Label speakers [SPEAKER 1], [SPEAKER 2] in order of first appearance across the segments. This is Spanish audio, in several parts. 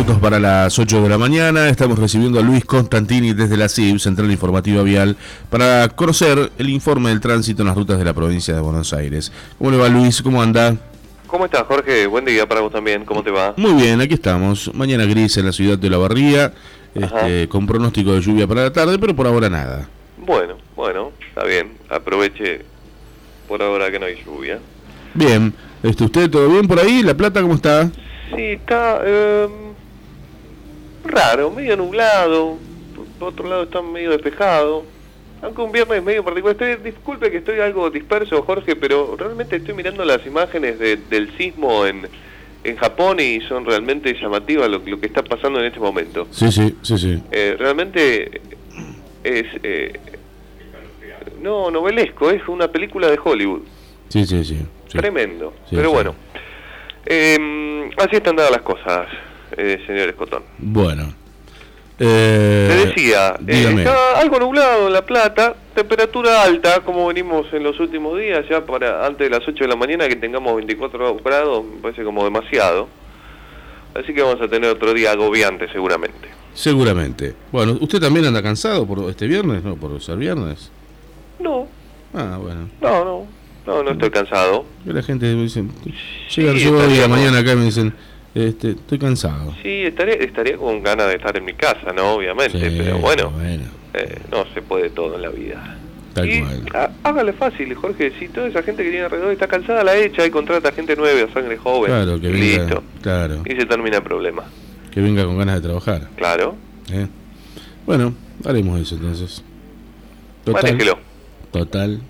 [SPEAKER 1] minutos para las 8 de la mañana. Estamos recibiendo a Luis Constantini desde la CIB, Central Informativa Vial, para conocer el informe del tránsito en las rutas de la provincia de Buenos Aires. ¿Cómo le va, Luis? ¿Cómo anda?
[SPEAKER 2] ¿Cómo estás, Jorge? Buen día para vos también. ¿Cómo te va?
[SPEAKER 1] Muy bien, aquí estamos. Mañana gris en la ciudad de Olavarría, con pronóstico de lluvia para la tarde, pero por ahora nada.
[SPEAKER 2] Bueno, está bien. Aproveche por ahora que no hay lluvia.
[SPEAKER 1] Bien. ¿Usted todo bien por ahí? ¿La Plata cómo está?
[SPEAKER 2] Sí, está raro, medio nublado. Por otro lado está medio despejado. Aunque un viernes medio particular. Disculpe que estoy algo disperso, Jorge, pero realmente estoy mirando las imágenes del sismo en Japón y son realmente llamativas lo que está pasando en este momento.
[SPEAKER 1] Sí.
[SPEAKER 2] Realmente es novelesco, es una película de Hollywood. Sí. Tremendo, sí, pero sí. Bueno, así están dadas las cosas, señor Escotón.
[SPEAKER 1] Bueno,
[SPEAKER 2] te decía, está algo nublado en La Plata, temperatura alta, como venimos en los últimos días, ya para antes de las 8 de la mañana que tengamos 24 grados, me parece como demasiado. Así que vamos a tener otro día agobiante seguramente. Bueno, ¿usted también anda cansado por este viernes, no? ¿Por ser viernes? No.
[SPEAKER 1] Ah, bueno.
[SPEAKER 2] No estoy cansado.
[SPEAKER 1] La gente me dice, llego hoy a mañana acá y me dicen, estoy cansado.
[SPEAKER 2] Sí, estaría con ganas de estar en mi casa, ¿no? Obviamente, sí, pero bueno. No se puede todo en la vida.
[SPEAKER 1] Tal cual.
[SPEAKER 2] Hágale fácil, Jorge, si toda esa gente que tiene alrededor está cansada, la echa y contrata gente nueva, sangre joven.
[SPEAKER 1] Claro, que venga, listo. Claro.
[SPEAKER 2] Y se termina el problema.
[SPEAKER 1] Que venga con ganas de trabajar.
[SPEAKER 2] Claro.
[SPEAKER 1] Bueno, haremos eso entonces.
[SPEAKER 2] Manéjelo.
[SPEAKER 1] Total.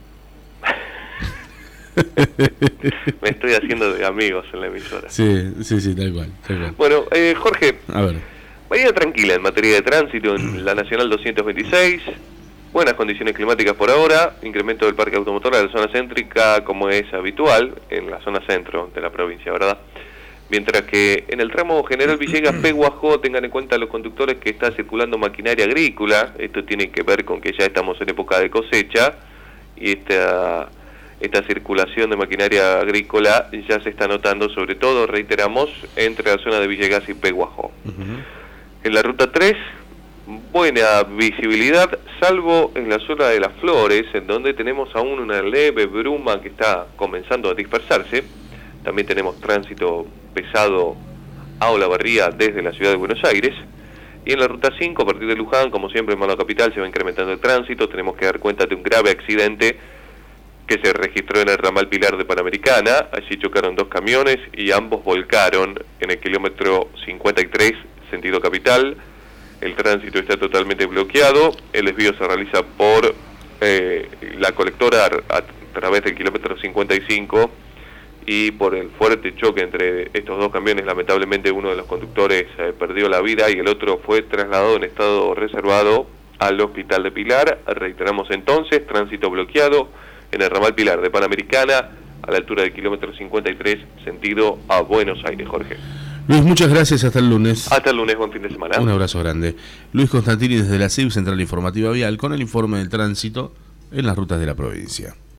[SPEAKER 2] Me estoy haciendo de amigos en la emisora.
[SPEAKER 1] Sí, tal cual.
[SPEAKER 2] Bueno, Jorge,
[SPEAKER 1] a ver.
[SPEAKER 2] Mañana tranquila en materia de tránsito en la Nacional 226, buenas condiciones climáticas por ahora, incremento del parque automotor a la zona céntrica como es habitual en la zona centro de la provincia, ¿verdad? Mientras que en el tramo General Villegas Peguajó tengan en cuenta los conductores que está circulando maquinaria agrícola, esto tiene que ver con que ya estamos en época de cosecha y esta circulación de maquinaria agrícola ya se está notando, sobre todo, reiteramos, entre la zona de Villegas y Peguajó. En la ruta 3, buena visibilidad, salvo en la zona de Las Flores, en donde tenemos aún una leve bruma que está comenzando a dispersarse. También tenemos tránsito pesado a Olavarría desde la ciudad de Buenos Aires. Y en la ruta 5, a partir de Luján, como siempre en Mano Capital, se va incrementando el tránsito. Tenemos que dar cuenta de un grave accidente que se registró en el ramal Pilar de Panamericana. Allí chocaron dos camiones y ambos volcaron en el kilómetro 53, sentido capital. El tránsito está totalmente bloqueado. El desvío se realiza por la colectora a través del kilómetro 55 y por el fuerte choque entre estos dos camiones, lamentablemente uno de los conductores perdió la vida y el otro fue trasladado en estado reservado al hospital de Pilar. Reiteramos entonces, tránsito bloqueado en el ramal Pilar de Panamericana, a la altura del kilómetro 53, sentido a Buenos Aires, Jorge.
[SPEAKER 1] Luis, muchas gracias, hasta el lunes.
[SPEAKER 2] Hasta el lunes, buen fin de semana.
[SPEAKER 1] Un abrazo grande. Luis Constantini desde la CIB, Central Informativa Vial, con el informe del tránsito en las rutas de la provincia.